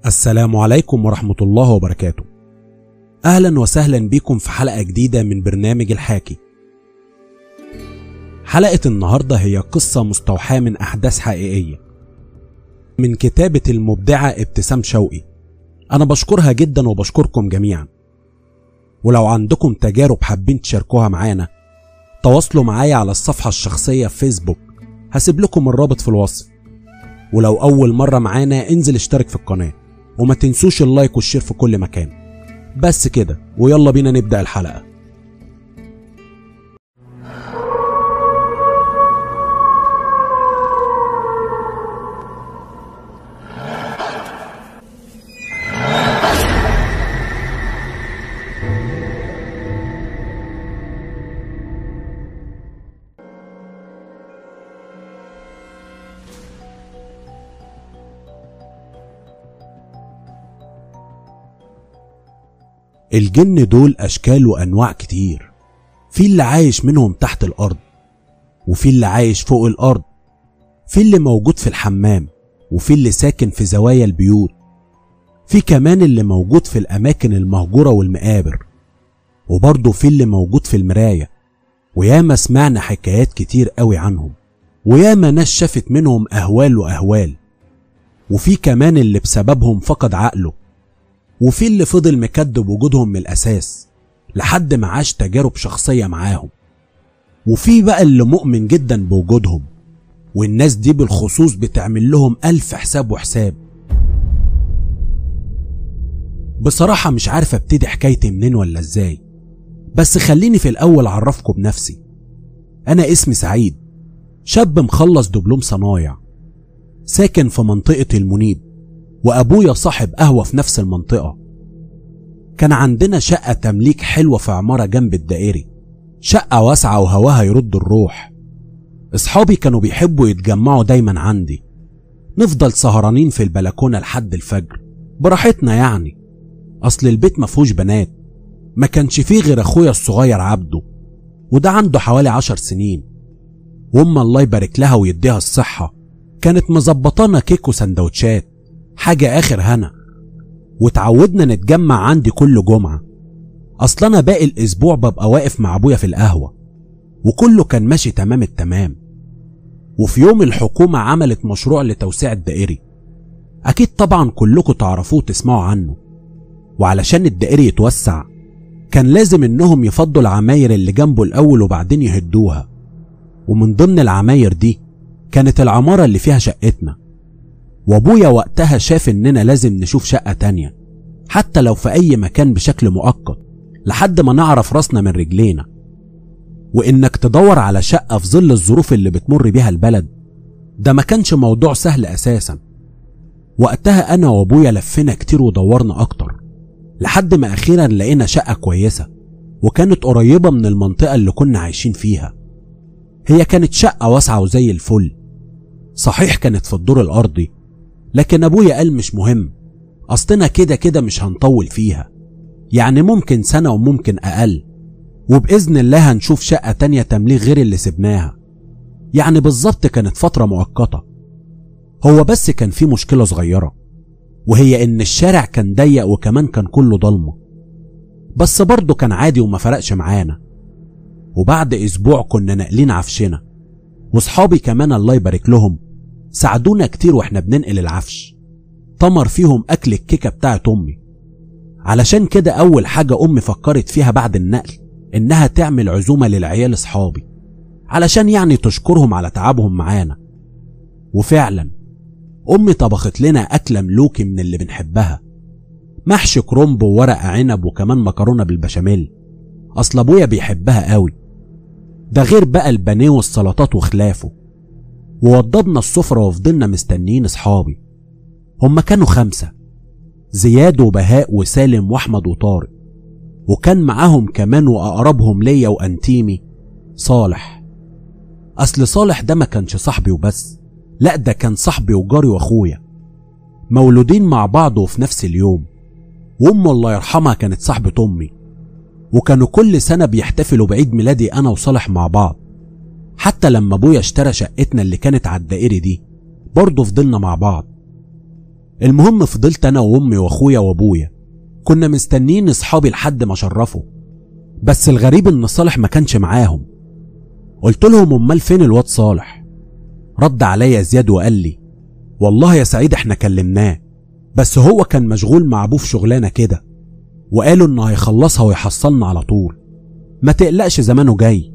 السلام عليكم ورحمة الله وبركاته. أهلا وسهلا بكم في حلقة جديدة من برنامج الحاكي. حلقة النهاردة هي قصة مستوحاة من أحداث حقيقية من كتابة المبدعة ابتسام شوقي. أنا بشكرها جدا وبشكركم جميعا، ولو عندكم تجارب حابين تشاركوها معانا تواصلوا معايا على الصفحة الشخصية في فيسبوك، هسيب لكم الرابط في الوصف. ولو أول مرة معانا انزل اشترك في القناة وما تنسوش اللايك والشير في كل مكان. بس كده ويلا بينا نبدأ الحلقة. الجن دول أشكال وأنواع كتير، في اللي عايش منهم تحت الأرض، وفي اللي عايش فوق الأرض، في اللي موجود في الحمام، وفي اللي ساكن في زوايا البيوت، في كمان اللي موجود في الأماكن المهجورة والمقابر، وبرضه في اللي موجود في المراية. وياما سمعنا حكايات كتير قوي عنهم، وياما ناس شافت منهم أهوال وأهوال، وفي كمان اللي بسببهم فقد عقله، وفي اللي فضل مكدب وجودهم من الأساس لحد ما عاش تجارب شخصية معاهم، وفي بقى اللي مؤمن جدا بوجودهم، والناس دي بالخصوص بتعمل لهم ألف حساب وحساب. بصراحة مش عارف ابتدي حكايتي منين ولا ازاي، بس خليني في الأول أعرفكم بنفسي. أنا اسمي سعيد، شاب مخلص دبلوم صنايع، ساكن في منطقة المنيب، وأبويا صاحب قهوة في نفس المنطقة. كان عندنا شقة تمليك حلوة في عمارة جنب الدائري، شقة واسعة وهواها يرد الروح. اصحابي كانوا بيحبوا يتجمعوا دايما عندي، نفضل سهرانين في البلكونة لحد الفجر براحتنا يعني. أصل البيت مفهوش بنات، ما كانش فيه غير أخويا الصغير عبده، وده عنده حوالي 10 سنين، وأما الله يبارك لها ويديها الصحة كانت مظبطانا كيك وسندوتشات، حاجة آخر هنا. وتعودنا نتجمع عندي كل جمعة، أصل أنا باقي الأسبوع ببقى واقف مع أبويا في القهوة، وكله كان ماشي تمام التمام. وفي يوم الحكومة عملت مشروع لتوسيع الدائري، أكيد طبعا كلكم تعرفوه تسمعوا عنه. وعلشان الدائري يتوسع كان لازم إنهم يفضوا العماير اللي جنبه الأول وبعدين يهدوها، ومن ضمن العماير دي كانت العمارة اللي فيها شقتنا. وابويا وقتها شاف اننا لازم نشوف شقة تانية حتى لو في اي مكان بشكل مؤقت لحد ما نعرف راسنا من رجلينا. وانك تدور على شقة في ظل الظروف اللي بتمر بيها البلد ده ما كانش موضوع سهل اساسا. وقتها انا وابويا لفينا كتير ودورنا اكتر لحد ما اخيرا لقينا شقة كويسة، وكانت قريبة من المنطقة اللي كنا عايشين فيها. هي كانت شقة واسعة وزي الفل، صحيح كانت في الدور الارضي، لكن ابويا قال مش مهم، اصلنا كده كده مش هنطول فيها، يعني ممكن سنة وممكن اقل، وباذن الله هنشوف شقة تانية تمليك غير اللي سبناها. يعني بالظبط كانت فترة مؤقتة. هو بس كان في مشكلة صغيرة، وهي ان الشارع كان ضيق وكمان كان كله ضلمة، بس برضه كان عادي وما فرقش معانا. وبعد اسبوع كنا ناقلين عفشنا، واصحابي كمان الله يبارك لهم ساعدونا كتير واحنا بننقل العفش، طمر فيهم اكل الكيكة بتاعت امي. علشان كده اول حاجة امي فكرت فيها بعد النقل انها تعمل عزومة للعيال اصحابي، علشان يعني تشكرهم على تعبهم معانا. وفعلا امي طبخت لنا اكلة ملوكي من اللي بنحبها، محشي كرنب وورق عنب وكمان مكرونة بالبشاميل، اصل ابويا بيحبها قوي، ده غير بقى البانيه والسلطات وخلافه. ووضبنا السفرة وفضلنا مستنيين اصحابي. هما كانوا 5، زياد وبهاء وسالم واحمد وطارق، وكان معاهم كمان واقربهم ليا وانتيمي صالح. اصل صالح ده ما كانش صاحبي وبس، لا ده كان صاحبي وجاري واخويا، مولودين مع بعض وفي نفس اليوم. وامه الله يرحمها كانت صاحبة امي، وكانوا كل سنة بيحتفلوا بعيد ميلادي انا وصالح مع بعض. حتى لما ابويا اشترى شقتنا اللي كانت على الدائري دي برضه فضلنا مع بعض. المهم فضلت انا وامي واخويا وابويا كنا مستنيين اصحابي لحد ما شرفوا، بس الغريب ان صالح ما كانش معاهم. قلت لهم امال فين الواد صالح؟ رد عليا زياد وقال لي والله يا سعيد احنا كلمناه، بس هو كان مشغول مع ابوه في شغلانه كده، وقالوا انه هيخلصها ويحصلنا على طول، ما تقلقش زمانه جاي.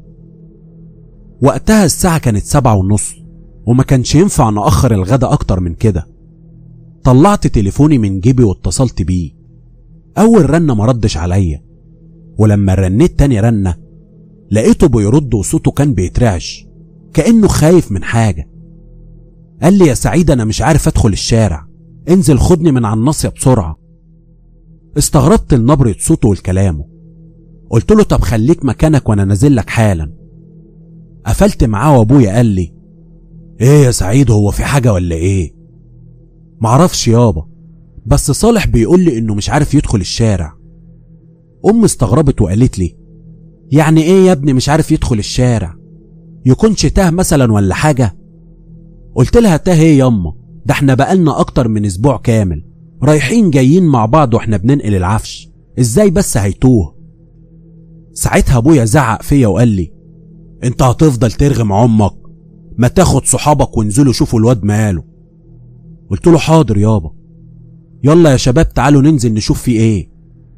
وقتها الساعة كانت 7:30 وما كانش ينفع نأخر الغدا اكتر من كده. طلعت تليفوني من جيبي واتصلت بيه. اول رنة ما ردش عليا، ولما رنيت تاني رنة لقيته بيرد وصوته كان بيترعش كأنه خايف من حاجة. قال لي يا سعيد انا مش عارف ادخل الشارع، انزل خدني من على الناصية بسرعة. استغربت لنبرة صوته والكلامه، قلت له طب خليك مكانك وانا نازل لك حالا. قفلت معاه وابويا قال لي ايه يا سعيد هو في حاجة ولا ايه؟ معرفش يابا، بس صالح بيقول لي انه مش عارف يدخل الشارع. امي استغربت وقالت لي يعني ايه يا ابني مش عارف يدخل الشارع؟ يكونش تاه مثلا ولا حاجة؟ قلت لها تاه ايه ياما، ده احنا بقالنا اكتر من اسبوع كامل رايحين جايين مع بعض واحنا بننقل العفش، ازاي بس هيتوه؟ ساعتها ابويا زعق فيا وقال لي انت هتفضل ترغم عمك، ما تاخد صحابك وانزلوا شوفوا الواد ماله. قلت له حاضر يابا، يلا يا شباب تعالوا ننزل نشوف فيه ايه.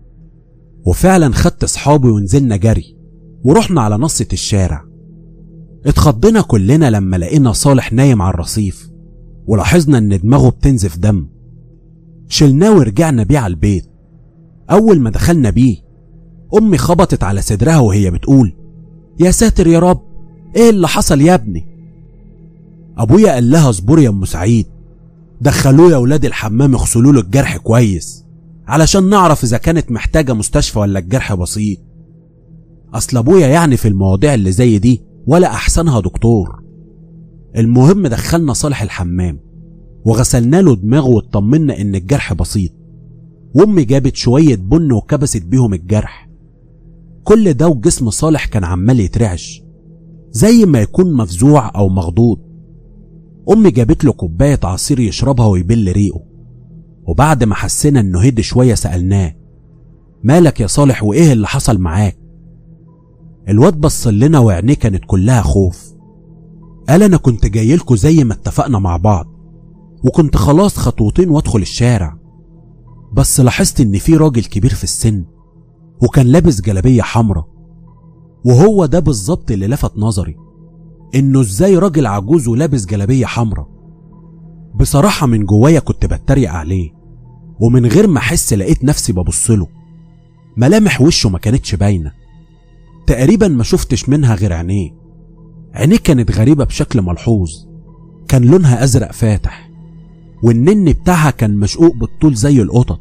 وفعلا خدت صحابي ونزلنا جري ورحنا على نصة الشارع. اتخضينا كلنا لما لقينا صالح نايم على الرصيف، ولاحظنا ان دماغه بتنزف دم. شلناه ورجعنا بيه على البيت. اول ما دخلنا بيه امي خبطت على صدرها وهي بتقول يا ساتر يا رب ايه اللي حصل يا ابني؟ ابويا قال لها اصبري يا ام سعيد، دخلوه يا ولاد الحمام اغسلوا له الجرح كويس علشان نعرف اذا كانت محتاجة مستشفى ولا الجرح بسيط. اصل ابويا يعني في المواضيع اللي زي دي ولا احسنها دكتور. المهم دخلنا صالح الحمام وغسلنا له دماغه واطمنا ان الجرح بسيط، وامي جابت شوية بن وكبست بيهم الجرح. كل ده وجسم صالح كان عمال يترعش زي ما يكون مفزوع او مخضوض. امي جابت له كوباية عصير يشربها ويبل ريقه، وبعد ما حسينا انه هدي شوية سألناه مالك يا صالح وايه اللي حصل معاك؟ الواد بص لنا وعينيه كانت كلها خوف. قال انا كنت جايلكوا زي ما اتفقنا مع بعض، وكنت خلاص خطوتين وادخل الشارع، بس لاحظت ان في راجل كبير في السن وكان لابس جلابية حمراء، وهو ده بالظبط اللي لفت نظري، انه ازاي راجل عجوز ولابس جلابية حمراء. بصراحة من جوايا كنت بتريق عليه، ومن غير ما احس لقيت نفسي ببصله. ملامح وشه ما كانتش باينة، تقريبا ما شفتش منها غير عينيه. عينيه كانت غريبة بشكل ملحوظ، كان لونها ازرق فاتح، والنن بتاعها كان مشقوق بالطول زي القطط.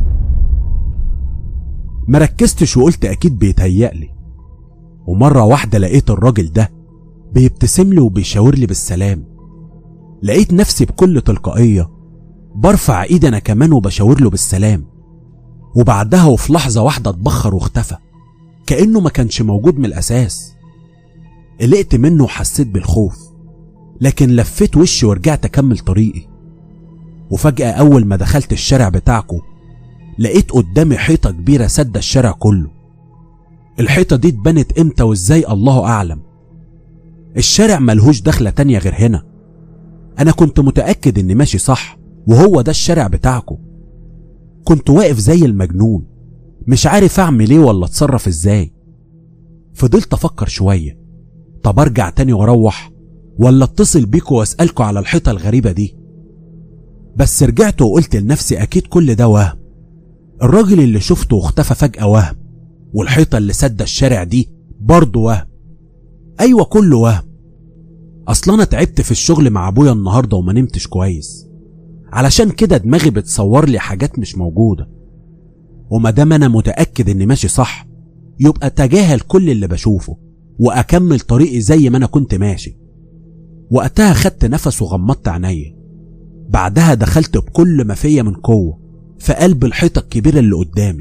مركزتش وقلت اكيد بيتهيألي، ومرة واحدة لقيت الراجل ده بيبتسم لي وبيشاور لي بالسلام. لقيت نفسي بكل تلقائية برفع ايدي انا كمان وبشاور له بالسلام، وبعدها وفي لحظة واحدة اتبخر واختفى كأنه ما كانش موجود من الاساس. قلقت منه وحسيت بالخوف، لكن لفيت وشي ورجعت اكمل طريقي. وفجأة اول ما دخلت الشارع بتاعكو لقيت قدامي حيطة كبيرة سد الشارع كله. الحيطة دي اتبنت امتى وازاي الله اعلم. الشارع ملهوش دخلة تانية غير هنا. انا كنت متأكد اني ماشي صح وهو ده الشارع بتاعكو. كنت واقف زي المجنون مش عارف اعمل ايه ولا اتصرف ازاي. فضلت افكر شوية، طب ارجع تاني واروح ولا اتصل بيكو واسألكوا على الحيطة الغريبة دي؟ بس رجعت وقلت لنفسي اكيد كل ده وهم. الراجل اللي شفته واختفى فجأة وهم، والحيطة اللي سد الشارع دي برضه وهم. ايوه كله وهم. اصلا انا تعبت في الشغل مع ابويا النهارده وما نمتش كويس، علشان كده دماغي بتصور لي حاجات مش موجودة. ومادام انا متأكد اني ماشي صح يبقى اتجاهل كل اللي بشوفه واكمل طريقي زي ما انا كنت ماشي. وقتها خدت نفس وغمضت عينيا. بعدها دخلت بكل ما فيا من قوة في قلب الحيطة الكبيرة اللي قدامي.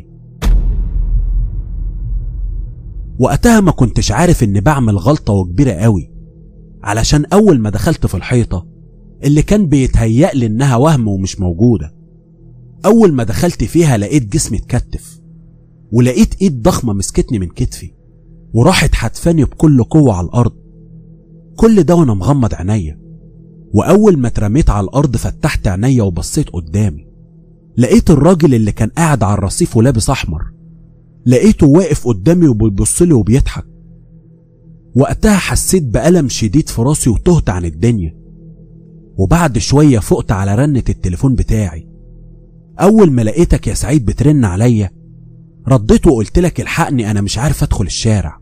وقتها ما كنتش عارف اني بعمل غلطة وكبيرة قوي، علشان اول ما دخلت في الحيطة اللي كان بيتهيألي انها وهم ومش موجودة أول ما دخلت فيها لقيت جسمي اتكتف، ولقيت ايد ضخمة مسكتني من كتفي وراحت حدفاني بكل قوة على الأرض. كل ده وانا مغمض عينيا، وأول ما اترميت على الأرض فتحت عينيا وبصيت قدامي، لقيت الراجل اللي كان قاعد على الرصيف ولابس أحمر، لقيته واقف قدامي وبيبصلي وبيضحك. وقتها حسيت بألم شديد في راسي وتهت عن الدنيا، وبعد شوية فقت على رنة التليفون بتاعي. أول ما لقيتك يا سعيد بترن عليا رديت وقلت لك الحقني، أنا مش عارف أدخل الشارع.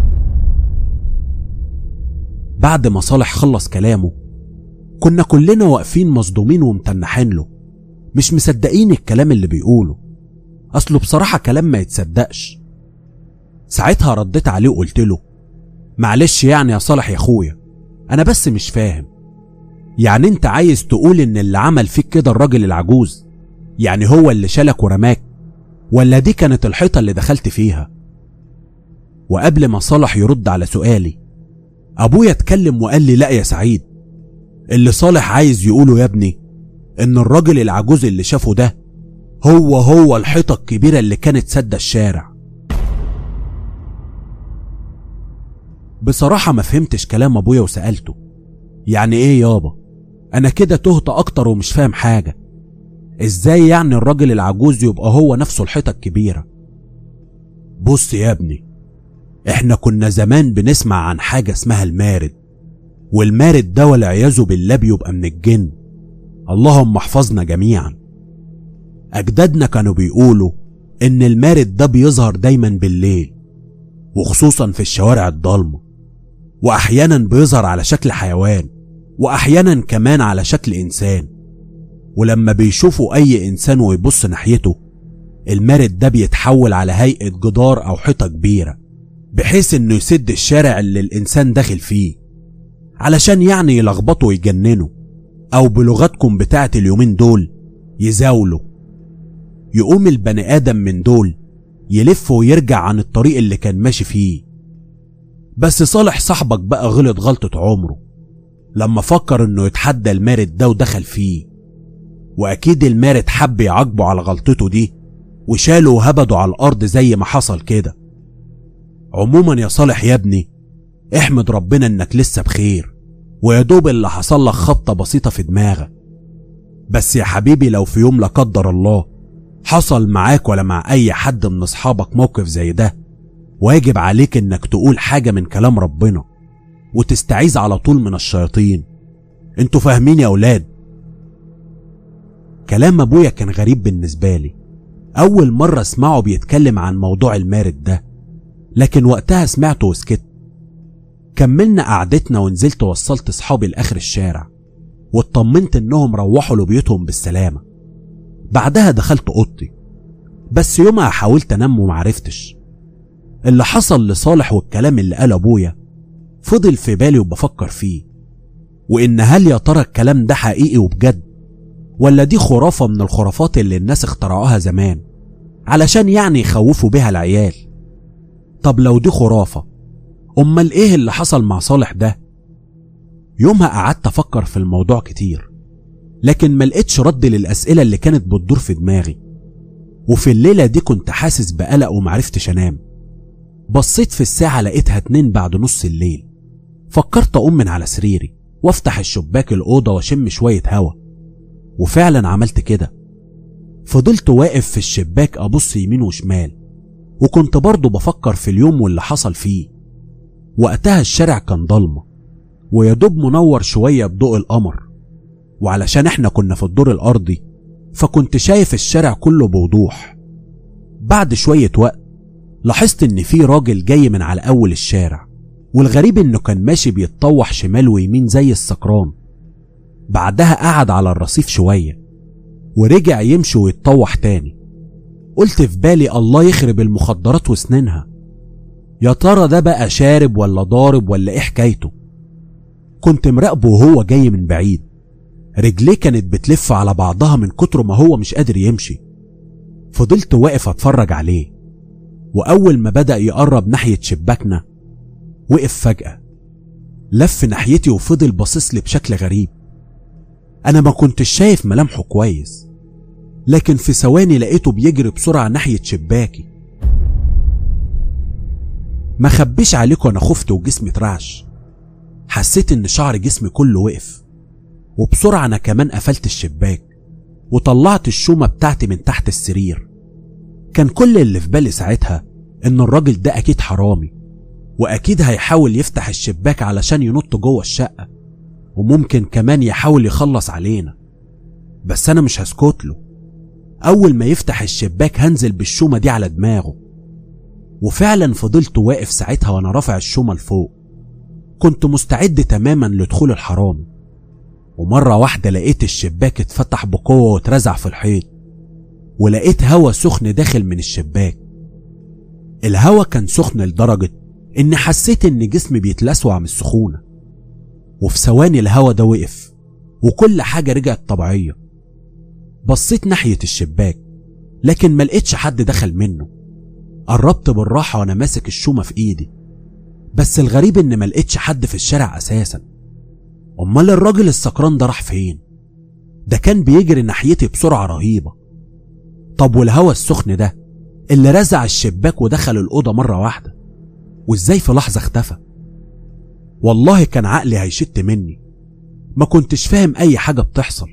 بعد ما صالح خلص كلامه كنا كلنا واقفين مصدومين ومتنحين له، مش مصدقين الكلام اللي بيقوله، أصله بصراحة كلام ما يتصدقش. ساعتها رديت عليه وقلت له معلش يعني يا صالح يا أخويا، أنا بس مش فاهم، يعني أنت عايز تقول إن اللي عمل فيك كده الراجل العجوز يعني هو اللي شالك ورماك، ولا دي كانت الحيطة اللي دخلت فيها؟ وقبل ما صالح يرد على سؤالي أبويا اتكلم وقال لي لا يا سعيد، اللي صالح عايز يقوله يا ابني إن الراجل العجوز اللي شافه ده هو الحيطة الكبيرة اللي كانت سد الشارع. بصراحة ما فهمتش كلام أبويا وسألته يعني إيه يابا؟ أنا كده تهت أكتر ومش فاهم حاجة. إزاي يعني الراجل العجوز يبقى هو نفسه الحيطة الكبيرة؟ بص يا ابني، إحنا كنا زمان بنسمع عن حاجة اسمها المارد، والمارد ده والعياذ بالله بيبقى من الجن، اللهم احفظنا جميعا. أجدادنا كانوا بيقولوا إن المارد ده بيظهر دايما بالليل، وخصوصا في الشوارع الضلمة، وأحيانا بيظهر على شكل حيوان، وأحيانا كمان على شكل إنسان. ولما بيشوفوا أي إنسان ويبص ناحيته المارد ده بيتحول على هيئة جدار أو حيطة كبيرة، بحيث إنه يسد الشارع اللي الإنسان داخل فيه، علشان يعني يلخبطوا ويجننوا، أو بلغتكم بتاعة اليومين دول يزاولوا. يقوم البني آدم من دول يلف ويرجع عن الطريق اللي كان ماشي فيه. بس صالح صاحبك بقى غلط غلطة عمره لما فكر إنه يتحدى المارد ده ودخل فيه، وأكيد المارد حب يعاقبه على غلطته دي وشاله وهبده على الأرض زي ما حصل كده. عموما يا صالح يا ابني، احمد ربنا إنك لسه بخير، ويدوب اللي حصل لك خبطة بسيطة في دماغك. بس يا حبيبي لو في يوم لا قدر الله حصل معاك ولا مع أي حد من أصحابك موقف زي ده، واجب عليك إنك تقول حاجة من كلام ربنا وتستعيذ على طول من الشياطين. انتوا فاهمين يا أولاد؟ كلام أبويا كان غريب بالنسبة لي، أول مرة اسمعه بيتكلم عن موضوع المارد ده، لكن وقتها سمعته وسكت. كملنا قعدتنا ونزلت وصلت صحابي لآخر الشارع، واطمنت إنهم روحوا لبيوتهم بالسلامة. بعدها دخلت أوضتي، بس يومها حاولت أنام ومعرفتش. اللي حصل لصالح والكلام اللي قال أبويا فضل في بالي وبفكر فيه، وإن هل يا ترى الكلام ده حقيقي وبجد، ولا دي خرافة من الخرافات اللي الناس اخترعوها زمان علشان يعني يخوفوا بيها العيال؟ طب لو دي خرافة، أمال إيه اللي حصل مع صالح ده؟ يومها قعدت أفكر في الموضوع كتير، لكن ما لقيتش رد للأسئلة اللي كانت بتدور في دماغي. وفي الليلة دي كنت حاسس بقلق ومعرفتش أنام. بصيت في الساعة لقيتها 2 بعد نص الليل. فكرت أقوم من على سريري وافتح الشباك الأوضة واشم شوية هوا، وفعلا عملت كده. فضلت واقف في الشباك أبص يمين وشمال، وكنت برضو بفكر في اليوم واللي حصل فيه. وقتها الشارع كان ضلمة ويدوب منور شوية بضوء القمر، وعلشان احنا كنا في الدور الأرضي فكنت شايف الشارع كله بوضوح. بعد شوية وقت لاحظت ان في راجل جاي من على أول الشارع، والغريب انه كان ماشي بيتطوح شمال ويمين زي السكران. بعدها قعد على الرصيف شوية ورجع يمشي ويتطوح تاني. قلت في بالي الله يخرب المخدرات وسنينها، يا ترى ده بقى شارب ولا ضارب ولا ايه حكايته؟ كنت مراقبه وهو جاي من بعيد، رجليه كانت بتلف على بعضها من كتر ما هو مش قادر يمشي. فضلت واقف اتفرج عليه، واول ما بدأ يقرب ناحية شباكنا وقف فجأة، لف ناحيتي وفضل باصص لي بشكل غريب. انا ما كنتش شايف ملامحه كويس، لكن في ثواني لقيته بيجري بسرعة ناحية شباكي. ما خبيش عليكم انا خفت وجسمي اترعش، حسيت ان شعر جسمي كله وقف، وبسرعة انا كمان قفلت الشباك وطلعت الشومة بتاعتي من تحت السرير. كان كل اللي في بالي ساعتها ان الراجل ده اكيد حرامي، واكيد هيحاول يفتح الشباك علشان ينط جوه الشقة، وممكن كمان يحاول يخلص علينا، بس انا مش هسكت له. اول ما يفتح الشباك هنزل بالشومة دي على دماغه. وفعلا فضلت واقف ساعتها وانا رافع الشومة لفوق، كنت مستعد تماما لدخول الحرامي. ومرة واحدة لقيت الشباك اتفتح بقوة واترزع في الحيط، ولقيت هوا سخن داخل من الشباك. الهوا كان سخن لدرجة اني حسيت ان جسمي بيتلسوع من السخونة. وفي ثواني الهوا ده وقف وكل حاجة رجعت طبيعية. بصيت ناحية الشباك لكن ما لقيتش حد دخل منه. قربت بالراحة وانا ماسك الشومة في ايدي، بس الغريب ان ما لقيتش حد في الشارع اساسا. امال الراجل السكران ده راح فين؟ ده كان بيجري ناحيتي بسرعة رهيبة. طب والهوا السخن ده اللي رزع الشباك ودخل الأوضة مرة واحدة، وازاي في لحظة اختفى؟ والله كان عقلي هيشت مني، ما كنتش فاهم اي حاجة بتحصل.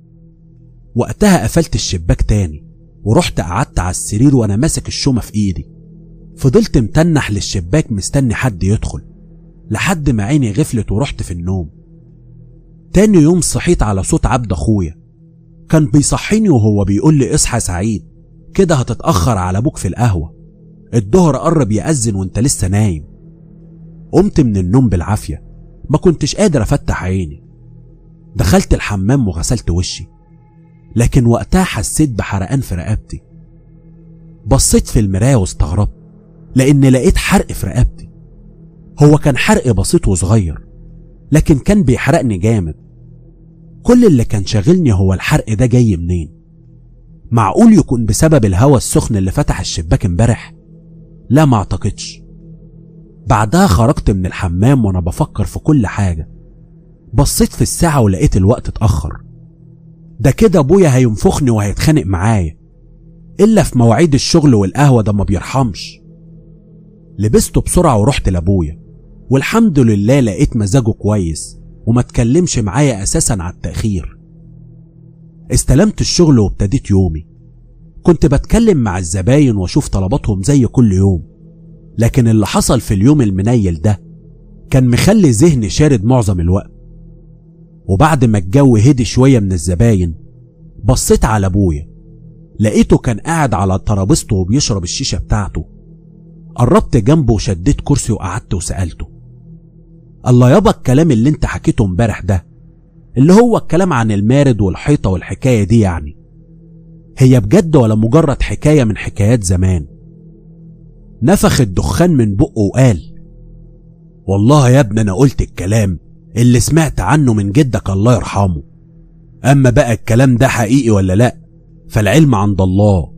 وقتها قفلت الشباك تاني ورحت قعدت على السرير وانا ماسك الشومة في ايدي. فضلت متنح للشباك مستني حد يدخل لحد ما عيني غفلت ورحت في النوم. تاني يوم صحيت على صوت عبد اخويا، كان بيصحيني وهو بيقول لي اصحى سعيد، كده هتتأخر على ابوك في القهوة، الظهر قرب يأذن وانت لسه نايم. قمت من النوم بالعافية، ما كنتش قادر افتح عيني. دخلت الحمام وغسلت وشي، لكن وقتها حسيت بحرقان في رقبتي. بصيت في المراية واستغربت لان لقيت حرق في رقبتي. هو كان حرق بسيط وصغير لكن كان بيحرقني جامد. كل اللي كان شاغلني هو الحرق ده جاي منين؟ معقول يكون بسبب الهوا السخن اللي فتح الشباك امبارح؟ لا، ما اعتقدش. بعدها خرجت من الحمام وانا بفكر في كل حاجة. بصيت في الساعة ولقيت الوقت اتأخر. ده كده ابويا هينفخني وهيتخانق معايا، الا في مواعيد الشغل والقهوة ده ما بيرحمش. لبسته بسرعة ورحت لابويا، والحمد لله لقيت مزاجه كويس وما تكلمش معايا اساسا على التأخير. استلمت الشغل وابتديت يومي. كنت بتكلم مع الزباين واشوف طلباتهم زي كل يوم، لكن اللي حصل في اليوم المنيل ده كان مخلي ذهني شارد معظم الوقت. وبعد ما الجو هدي شوية من الزباين بصيت على ابويا، لقيته كان قاعد على ترابيزته وبيشرب الشيشة بتاعته. قربت جنبه وشديت كرسي وقعدت وسألته: الله يابا، الكلام اللي انت حكيته امبارح ده اللي هو الكلام عن المارد والحيطة والحكاية دي، يعني هي بجد ولا مجرد حكاية من حكايات زمان؟ نفخ الدخان من بقه وقال: والله يا ابني انا قلت الكلام اللي سمعت عنه من جدك الله يرحمه، اما بقى الكلام ده حقيقي ولا لا فالعلم عند الله.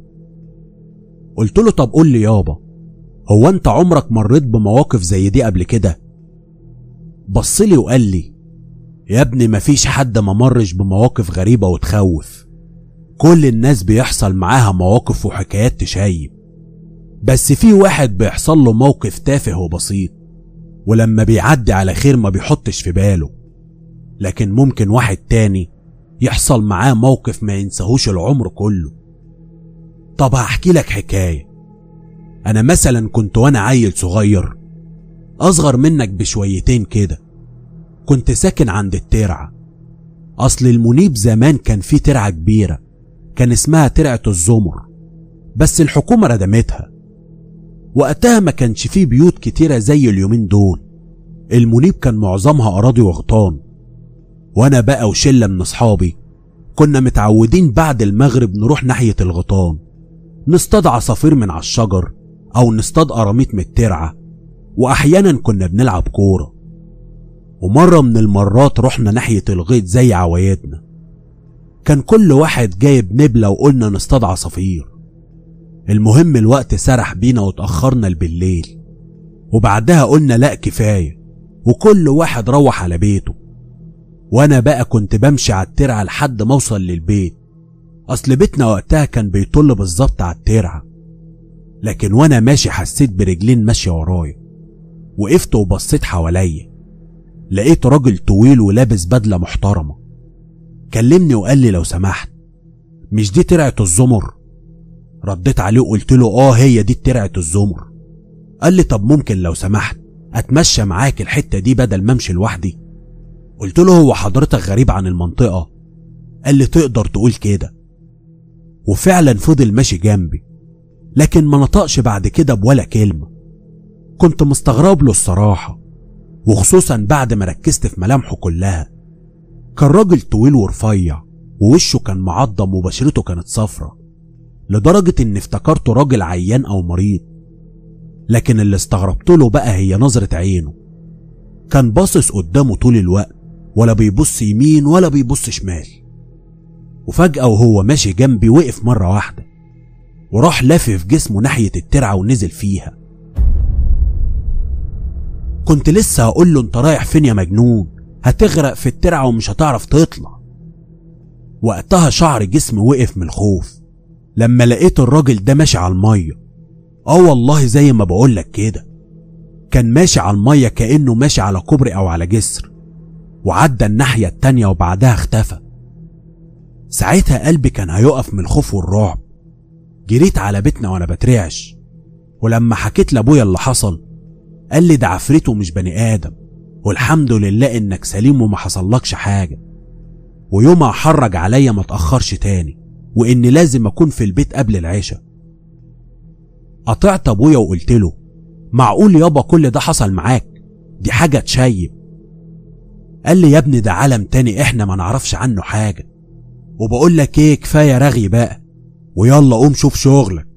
قلت له: طب قول لي يابا، هو انت عمرك مريت بمواقف زي دي قبل كده؟ بصلي وقال لي: يا ابني مفيش حد ما مرش بمواقف غريبة وتخوف، كل الناس بيحصل معاها مواقف وحكايات تشيب، بس في واحد بيحصل له موقف تافه وبسيط ولما بيعدي على خير ما بيحطش في باله، لكن ممكن واحد تاني يحصل معاه موقف ما ينساهوش العمر كله. طب هحكي لك حكاية. انا مثلا كنت وانا عيل صغير اصغر منك بشويتين كده، كنت ساكن عند الترعة. اصل المنيب زمان كان فيه ترعة كبيرة كان اسمها ترعة الزمر، بس الحكومة ردمتها. وقتها ما كانش فيه بيوت كتيرة زي اليومين دول، المنيب كان معظمها اراضي وغطان. وانا بقى وشلة من اصحابي كنا متعودين بعد المغرب نروح ناحية الغطان نصطاد عصافير من على الشجر او نصطاد قراميط من الترعة، واحيانا كنا بنلعب كورة. ومرة من المرات رحنا ناحية الغيط زي عوايدنا، كان كل واحد جايب نبلة وقلنا نصطاد عصافير. المهم الوقت سرح بينا واتأخرنا بالليل، وبعدها قلنا لا كفاية وكل واحد روح على بيته. وانا بقى كنت بمشي على الترعة لحد ما اوصل للبيت، اصل بيتنا وقتها كان بيطل بالظبط على الترعة، لكن وانا ماشي حسيت برجلين ماشية ورايا. وقفت وبصيت حواليا، لقيت راجل طويل ولابس بدلة محترمة. كلمني وقال لي لو سمحت مش دي ترعة الزمر؟ رديت عليه وقلت له هي دي ترعة الزمر. قال لي طب ممكن لو سمحت اتمشى معاك الحتة دي بدل ما امشي لوحدي؟ قلت له هو حضرتك غريب عن المنطقة؟ قال لي تقدر تقول كده. وفعلا فضل ماشي جنبي، لكن ما نطقش بعد كده بولا كلمة. كنت مستغرب له الصراحة، وخصوصا بعد ما ركزت في ملامحه كلها. كان راجل طويل ورفيع، ووشه كان معضم وبشرته كانت صفرة، لدرجة ان افتكرته راجل عيان او مريض. لكن اللي استغربت له بقى هي نظرة عينه. كان باصص قدامه طول الوقت، ولا بيبص يمين ولا بيبص شمال. وفجأة وهو ماشي جنبي وقف مرة واحدة، وراح لافف جسمه ناحية الترعة ونزل فيها. كنت لسه هقول له انت رايح فين يا مجنون، هتغرق في الترعة ومش هتعرف تطلع. وقتها شعر جسمي وقف من الخوف لما لقيت الراجل ده ماشي على المية. والله زي ما بقولك كده، كان ماشي على المية كأنه ماشي على كوبري او على جسر، وعدى الناحية التانية وبعدها اختفى. ساعتها قلبي كان هيقف من الخوف والرعب. جريت على بيتنا وانا بترعش، ولما حكيت لابويا اللي حصل قال لي ده عفريته مش بني ادم، والحمد لله انك سليم وما حصلكش حاجة. ويومها حرج عليا ما اتأخرش تاني، واني لازم اكون في البيت قبل العشاء. قطعت ابويا وقلت له معقول يابا كل ده حصل معاك؟ دي حاجة تشيب. قال لي يا ابني ده عالم تاني احنا ما نعرفش عنه حاجة، وبقول لك ايه كفاية رغي بقى، ويلا قوم شوف شغلك.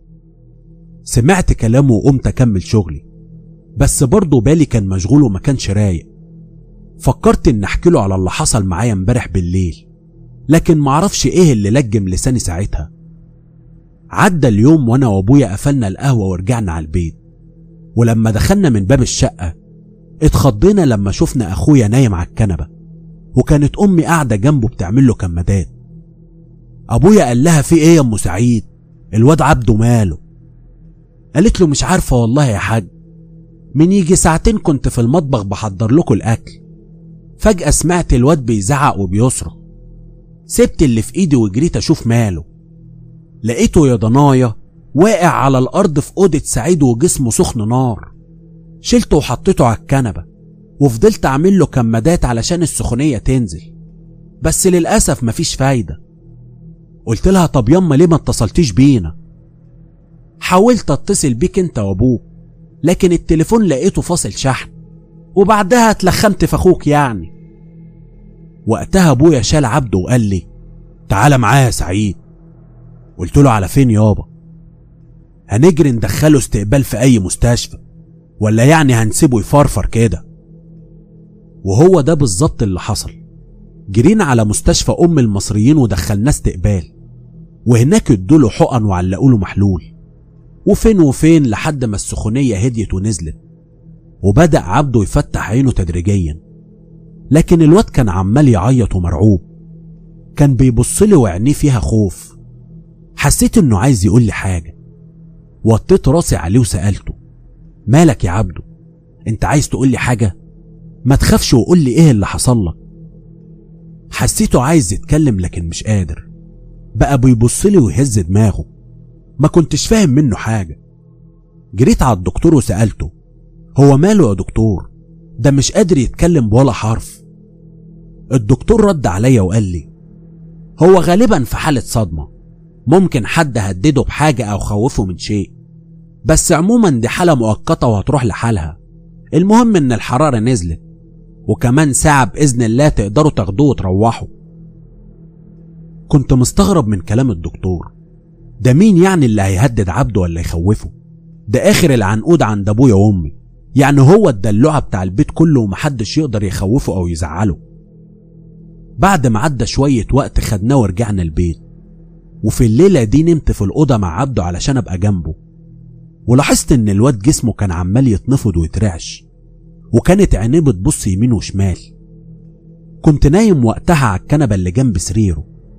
سمعت كلامه وقمت اكمل شغلي، بس برضه بالي كان مشغول وما كانش رايق. فكرت ان احكي له على اللي حصل معايا امبارح بالليل، لكن معرفش ايه اللي لجم لساني ساعتها. عدى اليوم وانا وابويا قفلنا القهوة ورجعنا على البيت، ولما دخلنا من باب الشقة اتخضينا لما شفنا اخويا نايم على الكنبة، وكانت امي قاعدة جنبه بتعمل له كمادات. ابويا قال لها في ايه يا ام سعيد، الواد عبده ماله؟ قالت له مش عارفة والله يا حاج، من يجي ساعتين كنت في المطبخ بحضر لكم الاكل، فجأة سمعت الواد بيزعق وبيصرخ. سبت اللي في ايدي وجريت اشوف ماله. لقيته يا ضنايا واقع على الارض في اوضة سعيد وجسمه سخن نار. شلته وحطيته على الكنبة، وفضلت اعمل له كمادات علشان السخونية تنزل، بس للأسف مفيش فايدة. قلت لها طب يما ليه ما اتصلتيش بينا؟ حاولت اتصل بيك انت وابوك، لكن التليفون لقيته فاصل شحن، وبعدها اتلخمت في اخوك يعني. وقتها ابويا شال عبده وقال لي تعالى معايا يا سعيد. قلت له على فين يابا؟ هنجري ندخله استقبال في اي مستشفى، ولا يعني هنسيبه يفرفر كده؟ وهو ده بالظبط اللي حصل. جرينا على مستشفى ام المصريين ودخلناه استقبال، وهناك ادوله حقن وعلقوله محلول، وفين وفين لحد ما السخونية هديت ونزلت، وبدأ عبده يفتح عينه تدريجيا. لكن الواد كان عمال يعيط ومرعوب، كان بيبصلي وعينيه فيها خوف. حسيت انه عايز يقول لي حاجة، وطيت راسي عليه وسألته مالك يا عبده، انت عايز تقول لي حاجة؟ ما تخافش وقول لي ايه اللي حصل لك. حسيته عايز يتكلم لكن مش قادر، بقى بيبصلي ويهز دماغه، ما كنتش فاهم منه حاجة. جريت على الدكتور وسألته هو ماله يا دكتور، ده مش قادر يتكلم بولا حرف. الدكتور رد عليا وقال لي هو غالبا في حالة صدمة، ممكن حد هدده بحاجة او خوفه من شيء، بس عموما دي حالة مؤقتة وهتروح لحالها. المهم ان الحرارة نزلت، وكمان ساعة بإذن الله تقدروا تاخدوه وتروحوا. كنت مستغرب من كلام الدكتور ده، مين يعني اللي هيهدد عبده ولا يخوفه؟ ده آخر العنقود عند أبويا وأمي، يعني هو الدلوعة بتاع البيت كله ومحدش يقدر يخوفه أو يزعله. بعد ما عدى شوية وقت خدناه ورجعنا البيت، وفي الليلة دي نمت في الأوضة مع عبده علشان أبقى جنبه. ولاحظت إن الواد جسمه كان عمال يتنفض ويترعش، وكانت عينيه بتبص يمين وشمال. كنت نايم وقتها على الكنبة اللي جنب سريره،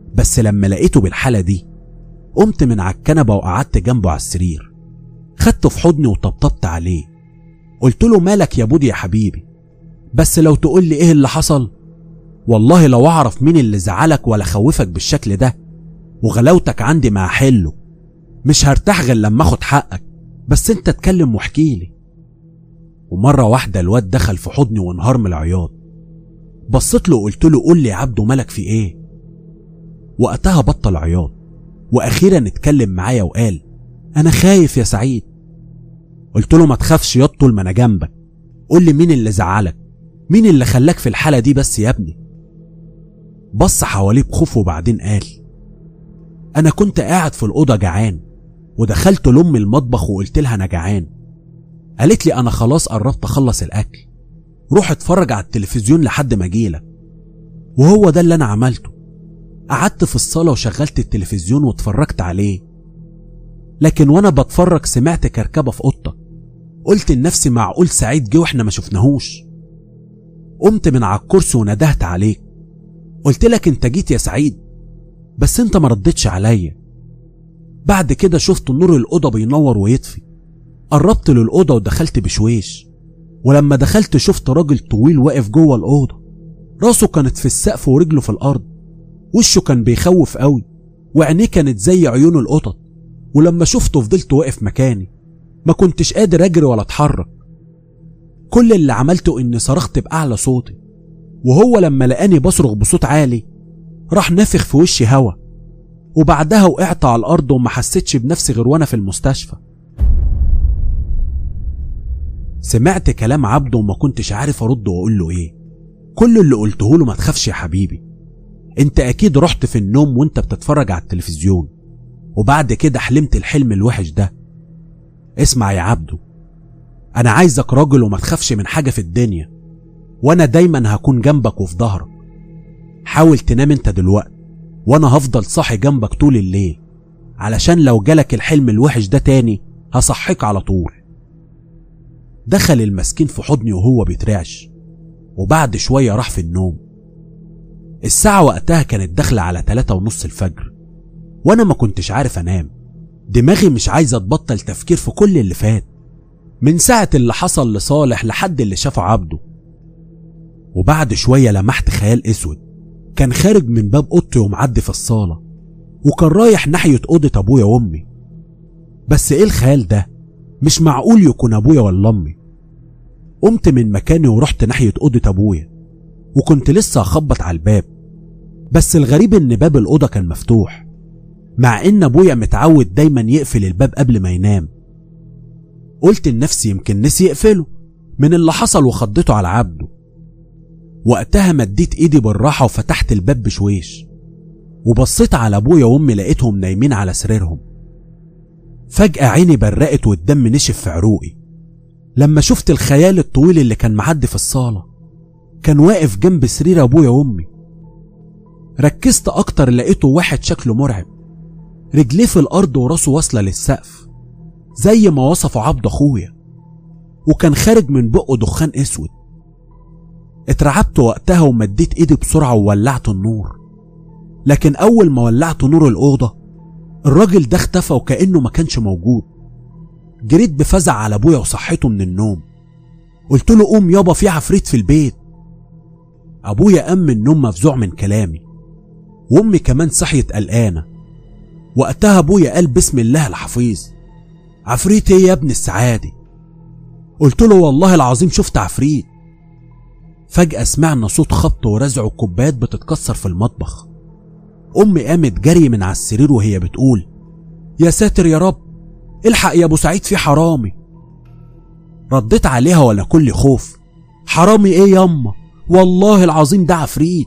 بس لما لقيته بالحالة دي قمت من على الكنبة وقعدت جنبه على السرير، خدته في حضني وطبطبت عليه. قلت له مالك يا بودي يا حبيبي، بس لو تقول لي ايه اللي حصل والله لو اعرف مين اللي زعلك ولا خوفك بالشكل ده وغلاوتك عندي ما هحله، مش هرتاح غير لما اخد حقك، بس انت اتكلم واحكيلي. ومرة واحدة الواد دخل في حضني وانهار من العياط. بصيت له وقلت له قول لي يا عبده مالك في ايه؟ وقتها بطل عياط واخيرا اتكلم معايا وقال انا خايف يا سعيد. قلت له ما تخافش ياض طول ما انا جنبك، قول لي مين اللي زعلك، مين اللي خلاك في الحالة دي بس يا ابني؟ بص حواليه بخوف وبعدين قال انا كنت قاعد في الأوضة جعان ودخلت لأمي المطبخ وقلت لها انا جعان، قالت لي انا خلاص قربت اخلص الاكل، روح اتفرج على التلفزيون لحد ما اجيلك. وهو ده اللي انا عملته، قعدت في الصالة وشغلت التلفزيون واتفرجت عليه. لكن وانا بتفرج سمعت كركبة في اوضتك، قلت لنفسي معقول سعيد جه واحنا ما شفناهوش. قمت من على الكرسي وندهت عليك، قلت لك انت جيت يا سعيد، بس انت ما ردتش عليا. بعد كده شفت نور الأوضة بينور ويطفي، قربت للأوضة ودخلت بشويش، ولما دخلت شفت راجل طويل واقف جوه الأوضة، راسه كانت في السقف ورجله في الأرض، وشه كان بيخوف قوي وعينيه كانت زي عيون القطط. ولما شفته فضلت واقف مكاني، ما كنتش قادر اجري ولا اتحرك. كل اللي عملته اني صرخت بأعلى صوتي، وهو لما لقاني بصرخ بصوت عالي راح نافخ في وشي هوا، وبعدها وقعت على الأرض وما حسيتش بنفسي غير وانا في المستشفى. سمعت كلام عبده وما كنتش عارف ارد واقول له ايه. كل اللي قلته له ما تخافش يا حبيبي، انت اكيد رحت في النوم وانت بتتفرج على التلفزيون وبعد كده حلمت الحلم الوحش ده. اسمع يا عبده، انا عايزك راجل وما تخافش من حاجة في الدنيا، وانا دايما هكون جنبك وفي ظهرك. حاول تنام انت دلوقتي وانا هفضل صاحي جنبك طول الليل، علشان لو جالك الحلم الوحش ده تاني هصحيك على طول. دخل المسكين في حضني وهو بيترعش، وبعد شوية راح في النوم. الساعة وقتها كانت داخلة على 3:30 الفجر، وانا ما كنتش عارف انام. دماغي مش عايزة تبطل تفكير في كل اللي فات، من ساعة اللي حصل لصالح لحد اللي شافه عبده. وبعد شوية لمحت خيال اسود كان خارج من باب اوضتي ومعدي في الصالة، وكان رايح ناحية اوضة ابويا وامي. بس ايه الخيال ده؟ مش معقول يكون ابويا ولا امي. قمت من مكاني ورحت ناحية اوضة ابويا، وكنت لسه هخبط على الباب، بس الغريب ان باب الاوضة كان مفتوح، مع ان ابويا متعود دايما يقفل الباب قبل ما ينام. قلت لنفسي يمكن نسي يقفله من اللي حصل وخضته على عبده. وقتها مديت ايدي بالراحة وفتحت الباب بشويش، وبصيت على ابويا وامي لقيتهم نايمين على سريرهم. فجأة عيني برقت والدم نشف في عروقي لما شفت الخيال الطويل اللي كان معدي في الصالة، كان واقف جنب سرير ابويا وامي. ركزت اكتر لقيته واحد شكله مرعب، رجليه في الارض وراسه واصلة للسقف زي ما وصفه عبد اخويا، وكان خارج من بقه دخان اسود. اترعبت وقتها ومديت ايدي بسرعة وولعت النور، لكن اول ما ولعت نور الاوضة الراجل ده اختفى وكأنه ما كانش موجود. جريت بفزع على ابويا وصحيته من النوم، قلت له قوم يابا في عفريت في البيت. ابويا قام من النوم مفزوع من كلامي، وامي كمان صحيت قلقانة. وقتها ابويا قال بسم الله الحفيظ. عفريت ايه يا ابن السعادة؟ قلت له والله العظيم شفت عفريت. فجأة سمعنا صوت خبط ورزع وكوبايات بتتكسر في المطبخ. امي قامت جري من على السرير وهي بتقول يا ساتر يا رب، الحق يا ابو سعيد في حرامي. رديت عليها وانا كل خوف، حرامي ايه ياما؟ والله العظيم ده عفريت.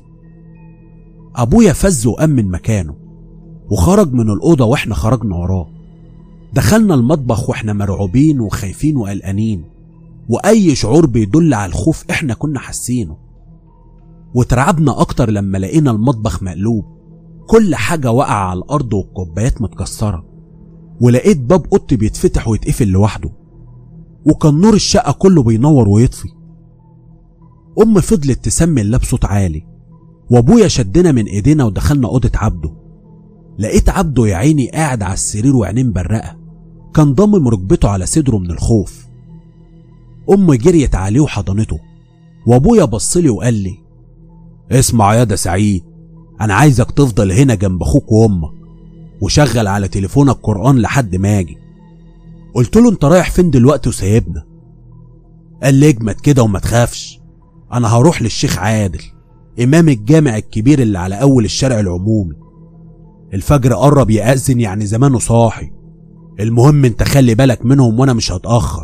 ابويا فز وقام من مكانه وخرج من الاوضه واحنا خرجنا وراه. دخلنا المطبخ واحنا مرعوبين وخايفين وقلقانين، واي شعور بيدل على الخوف احنا كنا حاسينه. واترعبنا اكتر لما لقينا المطبخ مقلوب، كل حاجه واقعه على الارض والكوبايات متكسره، ولقيت باب اوضتي بيتفتح ويتقفل لوحده، وكان نور الشقه كله بينور ويطفي. امي فضلت تسمي الله بصوت عالي، وابويا شدنا من ايدينا ودخلنا اوضة عبده. لقيت عبده يا عيني قاعد على السرير وعينيه مبرقة، كان ضامم ركبته على صدره من الخوف. امي جريت عليه وحضنته، وابويا بصلي وقال لي: اسمع يا ده سعيد، انا عايزك تفضل هنا جنب اخوك وامك، وشغل على تليفونك قرآن لحد ما اجي. قلت له: انت رايح فين دلوقتي وسايبنا؟ قال لي: اجمد كده وما تخافش، انا هروح للشيخ عادل امام الجامع الكبير اللي على اول الشارع العمومي، الفجر قرب يأذن يعني زمانه صاحي، المهم انت خلي بالك منهم وانا مش هتأخر.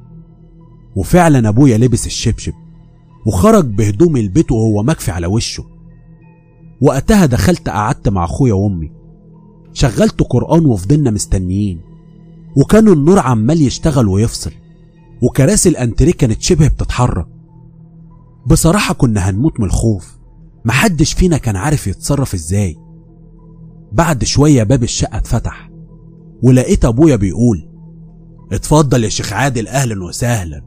وفعلا ابويا لبس الشبشب وخرج بهدوم البيت وهو مكفي على وشه. وقتها دخلت قعدت مع اخويا وامي، شغلت قرآن وفضلنا مستنيين، وكانوا النور عمال يشتغل ويفصل، وكراسي الانتريه كانت شبه بتتحرك. بصراحة كنا هنموت من الخوف، محدش فينا كان عارف يتصرف ازاي. بعد شوية باب الشقة اتفتح، ولقيت ابويا بيقول: اتفضل يا شيخ عادل، اهلا وسهلا.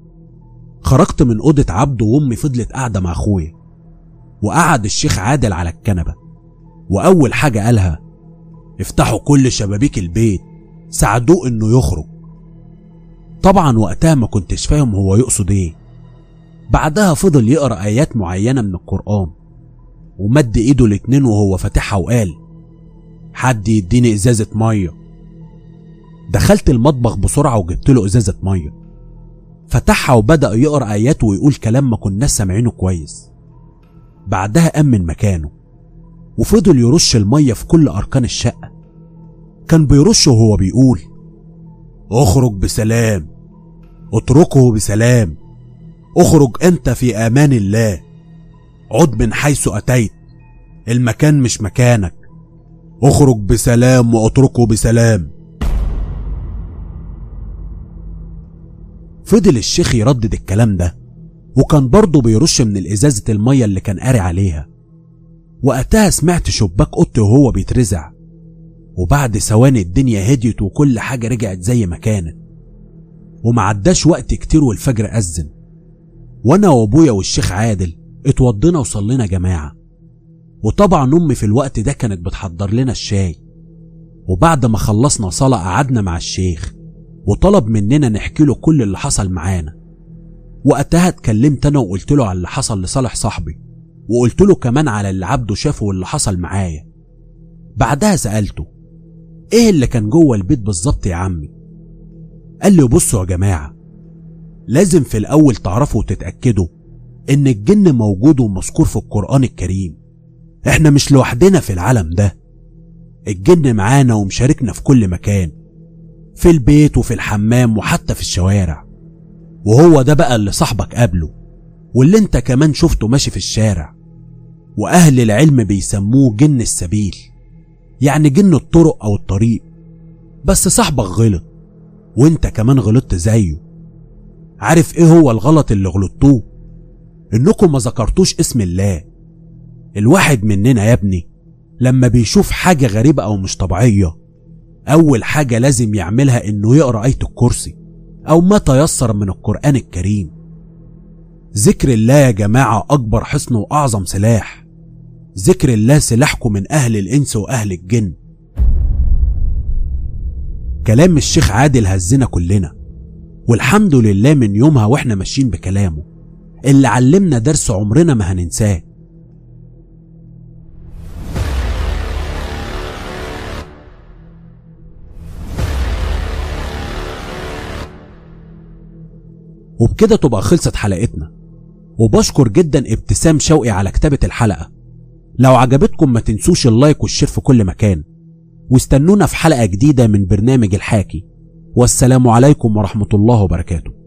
خرجت من اوضة عبده وامي فضلت قاعدة مع اخويا، وقعد الشيخ عادل على الكنبة، واول حاجة قالها: افتحوا كل شبابيك البيت، ساعدوه انه يخرج. طبعا وقتها ما كنتش فاهم هو يقصد ايه. بعدها فضل يقرأ ايات معينة من القرآن، ومد ايده الاتنين وهو فاتحها وقال: حد يديني ازازة مية. دخلت المطبخ بسرعة وجبت له ازازة مية، فتحها وبدأ يقرأ ايات ويقول كلام ما كناش سامعينه كويس. بعدها قام من مكانه وفضل يرش المية في كل اركان الشقة، كان بيرش وهو بيقول: اخرج بسلام، اتركه بسلام، اخرج انت في امان الله، عد من حيث اتيت، المكان مش مكانك، اخرج بسلام واتركه بسلام. فضل الشيخ يردد الكلام ده، وكان برضه بيرش من الازازة المية اللي كان قاري عليها. وقتها سمعت شباك اوضتي وهو بيترزع، وبعد ثواني الدنيا هديت وكل حاجة رجعت زي ما كانت. ومعداش وقت كتير والفجر أذن، وانا وابويا والشيخ عادل اتوضينا وصلينا جماعة. وطبعا امي في الوقت ده كانت بتحضر لنا الشاي. وبعد ما خلصنا صلاة قعدنا مع الشيخ، وطلب مننا نحكي له كل اللي حصل معانا. وقتها اتكلمت انا وقلت له على اللي حصل لصالح صاحبي، وقلت له كمان على اللي عبده شافه واللي حصل معايا. بعدها سألته: ايه اللي كان جوه البيت بالظبط يا عمي؟ قال لي: بصوا يا جماعة، لازم في الاول تعرفوا وتتأكدوا ان الجن موجود ومذكور في القرآن الكريم، احنا مش لوحدنا في العالم ده، الجن معانا ومشاركنا في كل مكان، في البيت وفي الحمام وحتى في الشوارع. وهو ده بقى اللي صاحبك قابله، واللي انت كمان شفته ماشي في الشارع، واهل العلم بيسموه جن السبيل، يعني جن الطرق او الطريق. بس صاحبك غلط، وانت كمان غلطت زيه. عارف ايه هو الغلط اللي غلطتوه؟ انكم ما ذكرتوش اسم الله. الواحد مننا يا ابني لما بيشوف حاجة غريبة او مش طبيعية، اول حاجة لازم يعملها انه يقرأ آية الكرسي او ما تيسر من القرآن الكريم. ذكر الله يا جماعة اكبر حصن واعظم سلاح، ذكر الله سلاحكم من اهل الانس واهل الجن. كلام الشيخ عادل هزنا كلنا، والحمد لله من يومها واحنا ماشيين بكلامه اللي علمنا درس عمرنا ما هننساه. وبكده تبقى خلصت حلقتنا، وبشكر جدا ابتسام شوقي على كتابة الحلقة. لو عجبتكم ما تنسوش اللايك والشير في كل مكان، واستنونا في حلقة جديدة من برنامج الحاكي. والسلام عليكم ورحمة الله وبركاته.